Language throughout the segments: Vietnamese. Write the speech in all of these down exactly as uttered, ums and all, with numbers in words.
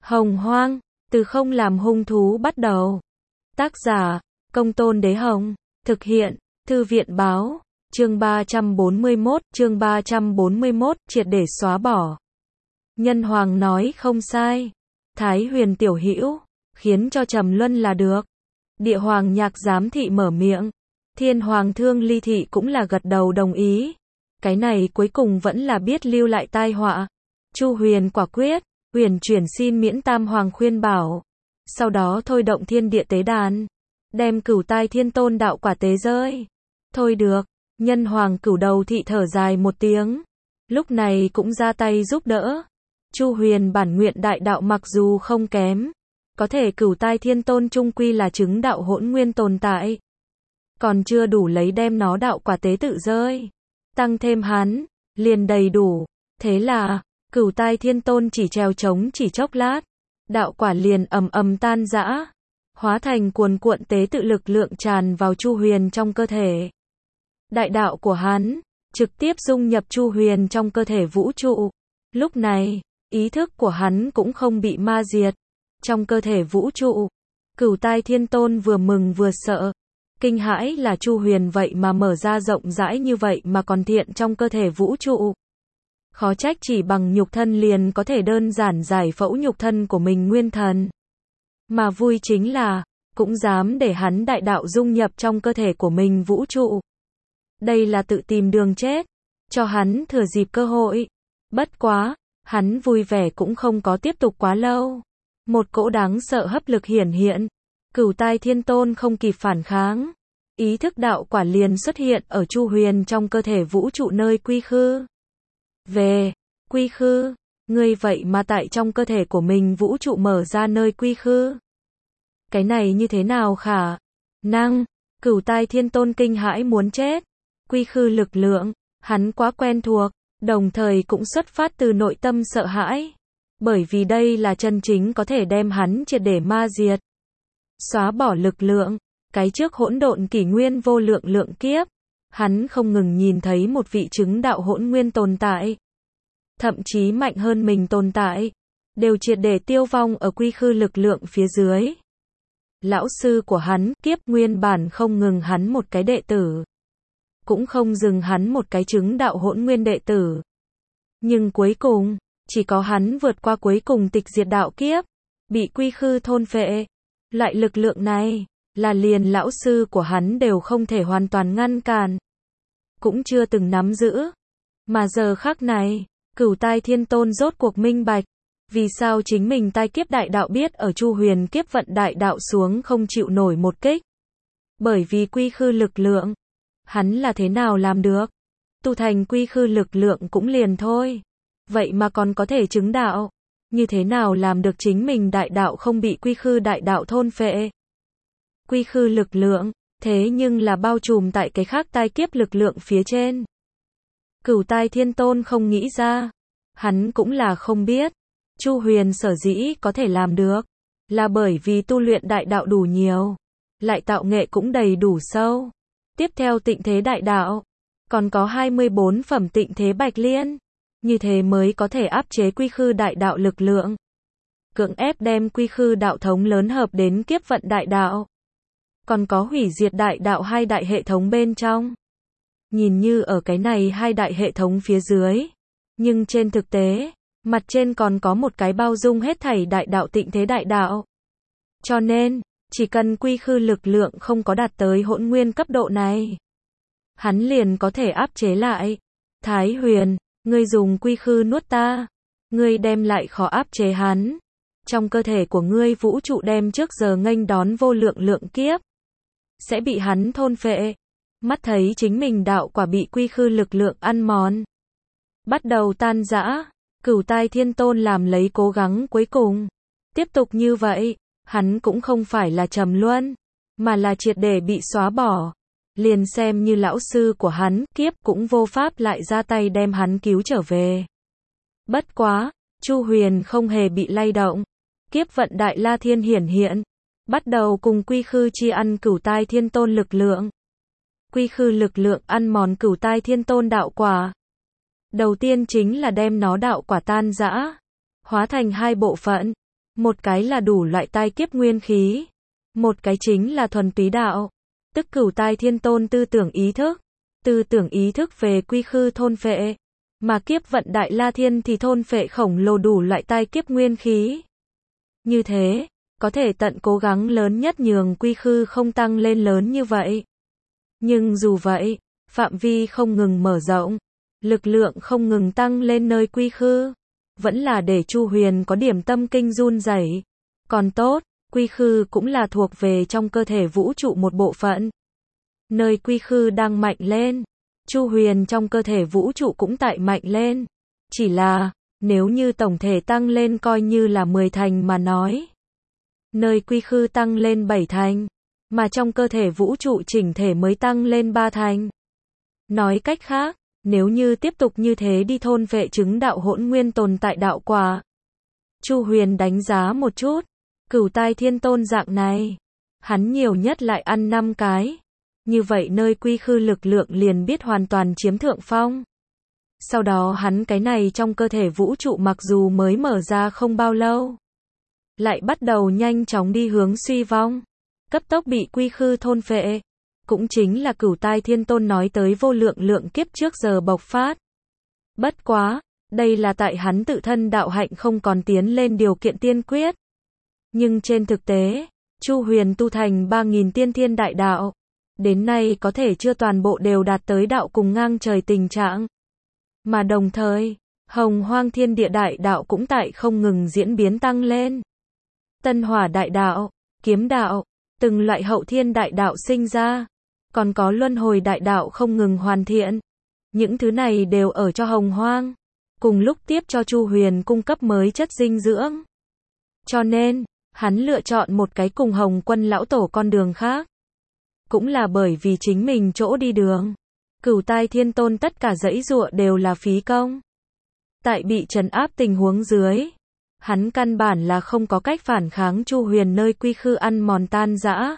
Hồng Hoang, từ không làm hung thú bắt đầu. Tác giả, Công Tôn Đế Hồng. Thực hiện, Thư viện báo. Chương ba trăm bốn mươi mốt, chương ba trăm bốn mươi mốt, triệt để xóa bỏ. Nhân Hoàng nói không sai. Thái Huyền tiểu hữu, khiến cho trầm luân là được. Địa Hoàng Nhạc giám thị mở miệng. Thiên Hoàng Thương Ly thị cũng là gật đầu đồng ý. Cái này cuối cùng vẫn là biết lưu lại tai họa. Chu Huyền quả quyết, huyền chuyển xin miễn Tam Hoàng khuyên bảo. Sau đó thôi động thiên địa tế đàn, đem Cửu Tai Thiên Tôn đạo quả tế rơi. Thôi được, Nhân Hoàng Cửu Đầu thị thở dài một tiếng. Lúc này cũng ra tay giúp đỡ. Chu Huyền bản nguyện đại đạo mặc dù không kém, có thể Cửu Tai Thiên Tôn chung quy là chứng đạo hỗn nguyên tồn tại, còn chưa đủ lấy đem nó đạo quả tế tự rơi. Tăng thêm hắn, liền đầy đủ. Thế là, Cửu Tai Thiên Tôn chỉ trèo trống chỉ chốc lát, đạo quả liền ầm ầm tan rã, hóa thành cuồn cuộn tế tự lực lượng tràn vào Chu Huyền trong cơ thể. Đại đạo của hắn, trực tiếp dung nhập Chu Huyền trong cơ thể vũ trụ. Lúc này, ý thức của hắn cũng không bị ma diệt. Trong cơ thể vũ trụ, Cửu Tai Thiên Tôn vừa mừng vừa sợ. Kinh hãi là Chu Huyền vậy mà mở ra rộng rãi như vậy mà còn thiện trong cơ thể vũ trụ. Khó trách chỉ bằng nhục thân liền có thể đơn giản giải phẫu nhục thân của mình nguyên thần. Mà vui chính là, cũng dám để hắn đại đạo dung nhập trong cơ thể của mình vũ trụ. Đây là tự tìm đường chết, cho hắn thừa dịp cơ hội. Bất quá, hắn vui vẻ cũng không có tiếp tục quá lâu. Một cỗ đáng sợ hấp lực hiển hiện. Cửu Tai Thiên Tôn không kịp phản kháng. Ý thức đạo quả liền xuất hiện ở Chu Huyền trong cơ thể vũ trụ nơi quy khư. Về, quy khư, ngươi vậy mà tại trong cơ thể của mình vũ trụ mở ra nơi quy khư. Cái này như thế nào khả năng? Cửu Tai Thiên Tôn kinh hãi muốn chết. Quy khư lực lượng, hắn quá quen thuộc, đồng thời cũng xuất phát từ nội tâm sợ hãi. Bởi vì đây là chân chính có thể đem hắn triệt để ma diệt. Xóa bỏ lực lượng, cái trước hỗn độn kỷ nguyên vô lượng lượng kiếp. Hắn không ngừng nhìn thấy một vị chứng đạo hỗn nguyên tồn tại. Thậm chí mạnh hơn mình tồn tại. Đều triệt để tiêu vong ở quy khư lực lượng phía dưới. Lão sư của hắn, kiếp nguyên bản không ngừng hắn một cái đệ tử. Cũng không dừng hắn một cái chứng đạo hỗn nguyên đệ tử. Nhưng cuối cùng, chỉ có hắn vượt qua cuối cùng tịch diệt đạo kiếp. Bị quy khư thôn phệ. Loại lực lượng này, là liền lão sư của hắn đều không thể hoàn toàn ngăn cản. Cũng chưa từng nắm giữ. Mà giờ khắc này, Cửu Tai Thiên Tôn rốt cuộc minh bạch. Vì sao chính mình tai kiếp đại đạo biết ở Chu Huyền kiếp vận đại đạo xuống không chịu nổi một kích. Bởi vì quy khư lực lượng. Hắn là thế nào làm được? Tu thành quy khư lực lượng cũng liền thôi. Vậy mà còn có thể chứng đạo. Như thế nào làm được chính mình đại đạo không bị quy khư đại đạo thôn phệ? Quy khư lực lượng, thế nhưng là bao trùm tại cái khác tai kiếp lực lượng phía trên. Cửu Tai Thiên Tôn không nghĩ ra. Hắn cũng là không biết. Chu Huyền sở dĩ có thể làm được. Là bởi vì tu luyện đại đạo đủ nhiều. Lại tạo nghệ cũng đầy đủ sâu. Tiếp theo tịnh thế đại đạo. Còn có hai mươi bốn phẩm tịnh thế bạch liên. Như thế mới có thể áp chế quy khư đại đạo lực lượng. Cưỡng ép đem quy khư đạo thống lớn hợp đến kiếp vận đại đạo. Còn có hủy diệt đại đạo hai đại hệ thống bên trong. Nhìn như ở cái này hai đại hệ thống phía dưới. Nhưng trên thực tế, mặt trên còn có một cái bao dung hết thảy đại đạo tịnh thế đại đạo. Cho nên, chỉ cần quy khư lực lượng không có đạt tới hỗn nguyên cấp độ này, hắn liền có thể áp chế lại. Thái Huyền, ngươi dùng quy khư nuốt ta. Ngươi đem lại khó áp chế hắn. Trong cơ thể của ngươi vũ trụ đem trước giờ nghênh đón vô lượng lượng kiếp. Sẽ bị hắn thôn phệ. Mắt thấy chính mình đạo quả bị quy khư lực lượng ăn mòn. Bắt đầu tan rã. Cửu Tai Thiên Tôn làm lấy cố gắng cuối cùng. Tiếp tục như vậy, hắn cũng không phải là trầm luân. Mà là triệt để bị xóa bỏ. Liền xem như lão sư của hắn, kiếp cũng vô pháp lại ra tay đem hắn cứu trở về. Bất quá, Chu Huyền không hề bị lay động. Kiếp vận đại la thiên hiển hiện. Bắt đầu cùng quy khư chi ăn Cửu Tai Thiên Tôn lực lượng. Quy khư lực lượng ăn mòn Cửu Tai Thiên Tôn đạo quả. Đầu tiên chính là đem nó đạo quả tan rã. Hóa thành hai bộ phận. Một cái là đủ loại tai kiếp nguyên khí. Một cái chính là thuần túy đạo. Tức Cửu Tai Thiên Tôn tư tưởng ý thức. Tư tưởng ý thức về quy khư thôn phệ. Mà kiếp vận Đại La Thiên thì thôn phệ khổng lồ đủ loại tai kiếp nguyên khí. Như thế, có thể tận cố gắng lớn nhất nhường quy khư không tăng lên lớn như vậy. Nhưng dù vậy, phạm vi không ngừng mở rộng, lực lượng không ngừng tăng lên nơi quy khư, vẫn là để Chu Huyền có điểm tâm kinh run rẩy. Còn tốt, quy khư cũng là thuộc về trong cơ thể vũ trụ một bộ phận. Nơi quy khư đang mạnh lên, Chu Huyền trong cơ thể vũ trụ cũng tại mạnh lên. Chỉ là, nếu như tổng thể tăng lên coi như là mười thành mà nói. Nơi quy khư tăng lên bảy thành, mà trong cơ thể vũ trụ chỉnh thể mới tăng lên ba thành. Nói cách khác, nếu như tiếp tục như thế đi thôn vệ chứng đạo hỗn nguyên tồn tại đạo quả. Chu Huyền đánh giá một chút, Cửu Tai Thiên Tôn dạng này, hắn nhiều nhất lại ăn năm cái. Như vậy nơi quy khư lực lượng liền biết hoàn toàn chiếm thượng phong. Sau đó hắn cái này trong cơ thể vũ trụ mặc dù mới mở ra không bao lâu, lại bắt đầu nhanh chóng đi hướng suy vong, cấp tốc bị quy khư thôn phệ. Cũng chính là Cửu Tai Thiên Tôn nói tới vô lượng lượng kiếp trước giờ bộc phát. Bất quá, đây là tại hắn tự thân đạo hạnh không còn tiến lên điều kiện tiên quyết. Nhưng trên thực tế, Chu Huyền tu thành ba nghìn tiên thiên đại đạo, đến nay có thể chưa toàn bộ đều đạt tới đạo cùng ngang trời tình trạng. Mà đồng thời, Hồng Hoang Thiên Địa đại đạo cũng tại không ngừng diễn biến tăng lên. Tân Hỏa đại đạo, Kiếm đạo, từng loại Hậu Thiên đại đạo sinh ra, còn có Luân Hồi đại đạo không ngừng hoàn thiện. Những thứ này đều ở cho Hồng Hoang, cùng lúc tiếp cho Chu Huyền cung cấp mới chất dinh dưỡng. Cho nên, hắn lựa chọn một cái cùng Hồng Quân lão tổ con đường khác. Cũng là bởi vì chính mình chỗ đi đường. Cửu Tai Thiên Tôn tất cả dãy dụa đều là phí công. Tại bị trấn áp tình huống dưới, hắn căn bản là không có cách phản kháng Chu Huyền nơi quy khư ăn mòn tan rã.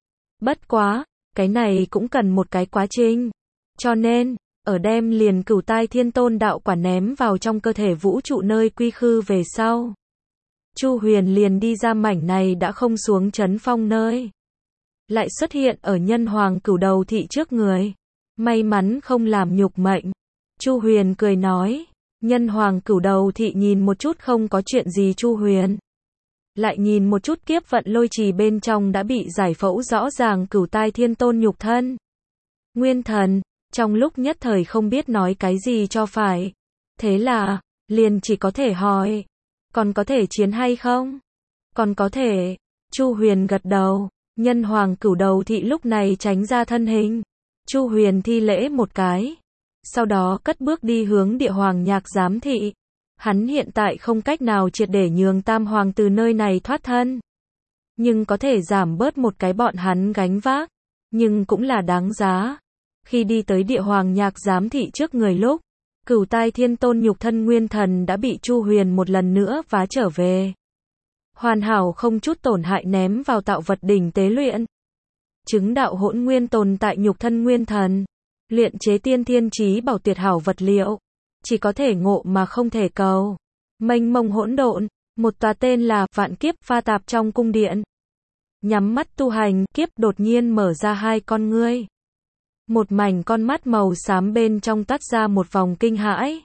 Bất quá, cái này cũng cần một cái quá trình. Cho nên, ở đem liền Cửu Tai Thiên Tôn đạo quả ném vào trong cơ thể vũ trụ nơi quy khư về sau, Chu Huyền liền đi ra mảnh này đã không xuống trấn phong nơi. Lại xuất hiện ở nhân hoàng Cửu Đầu Thị trước người. May mắn không làm nhục mệnh. Chu Huyền cười nói. Nhân hoàng Cửu Đầu Thị nhìn một chút không có chuyện gì Chu Huyền. Lại nhìn một chút kiếp vận lôi trì bên trong đã bị giải phẫu rõ ràng Cửu Tai Thiên Tôn nhục thân. Nguyên thần, trong lúc nhất thời không biết nói cái gì cho phải. Thế là, liền chỉ có thể hỏi. Còn có thể chiến hay không? Còn có thể. Chu Huyền gật đầu. Nhân hoàng Cửu Đầu Thị lúc này tránh ra thân hình. Chu Huyền thi lễ một cái. Sau đó cất bước đi hướng Địa Hoàng Nhạc Giám Thị. Hắn hiện tại không cách nào triệt để nhường Tam Hoàng từ nơi này thoát thân. Nhưng có thể giảm bớt một cái bọn hắn gánh vác. Nhưng cũng là đáng giá. Khi đi tới Địa Hoàng Nhạc Giám Thị trước người lúc, Cửu Tai Thiên Tôn nhục thân nguyên thần đã bị Chu Huyền một lần nữa vá trở về. Hoàn hảo không chút tổn hại ném vào tạo vật đỉnh tế luyện. Chứng đạo hỗn nguyên tồn tại nhục thân nguyên thần. Luyện chế tiên thiên chí bảo tuyệt hảo vật liệu. Chỉ có thể ngộ mà không thể cầu. Mênh mông hỗn độn. Một tòa tên là Vạn Kiếp pha tạp trong cung điện. Nhắm mắt tu hành, Kiếp đột nhiên mở ra hai con ngươi. Một mảnh con mắt màu xám bên trong toát ra một vòng kinh hãi.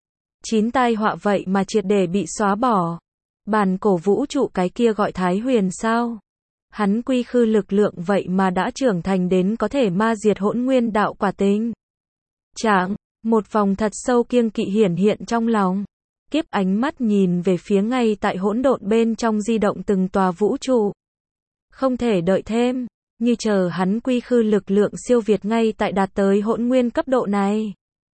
Chín tai họa vậy mà triệt để bị xóa bỏ. Bản cổ vũ trụ cái kia gọi Thái Huyền sao? Hắn quy khư lực lượng vậy mà đã trưởng thành đến có thể ma diệt hỗn nguyên đạo quả tình. Chẳng, một vòng thật sâu kiêng kỵ hiển hiện trong lòng. Kiếp ánh mắt nhìn về phía ngay tại hỗn độn bên trong di động từng tòa vũ trụ. Không thể đợi thêm, như chờ hắn quy khư lực lượng siêu việt ngay tại đạt tới hỗn nguyên cấp độ này.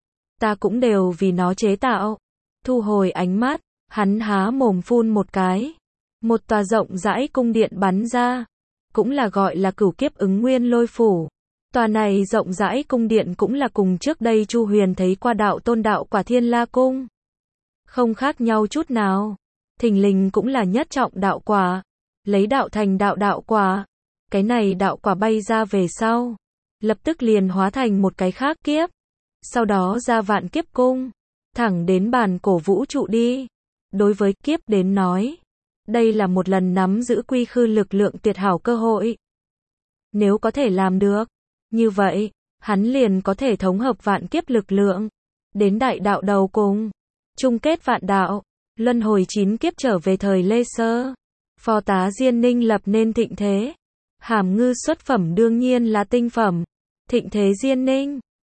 Ta cũng đều vì nó chế tạo. Thu hồi ánh mắt, hắn há mồm phun một cái. Một tòa rộng rãi cung điện bắn ra. Cũng là gọi là Cửu Kiếp ứng nguyên lôi phủ. Tòa này rộng rãi cung điện cũng là cùng trước đây Chu Huyền thấy qua đạo tôn đạo quả Thiên La Cung. Không khác nhau chút nào. Thình lình cũng là nhất trọng đạo quả. Lấy đạo thành đạo đạo quả. Cái này đạo quả bay ra về sau. Lập tức liền hóa thành một cái khác kiếp. Sau đó ra Vạn Kiếp cung. Thẳng đến bản cổ vũ trụ đi. Đối với kiếp đến nói. Đây là một lần nắm giữ quy khư lực lượng tuyệt hảo cơ hội. Nếu có thể làm được, như vậy, hắn liền có thể thống hợp vạn kiếp lực lượng. Đến đại đạo đầu cùng, chung kết vạn đạo, luân hồi chín kiếp trở về thời Lê Sơ. Phó tá Diên Ninh lập nên thịnh thế. Hàm Ngư xuất phẩm đương nhiên là tinh phẩm. Thịnh thế Diên Ninh.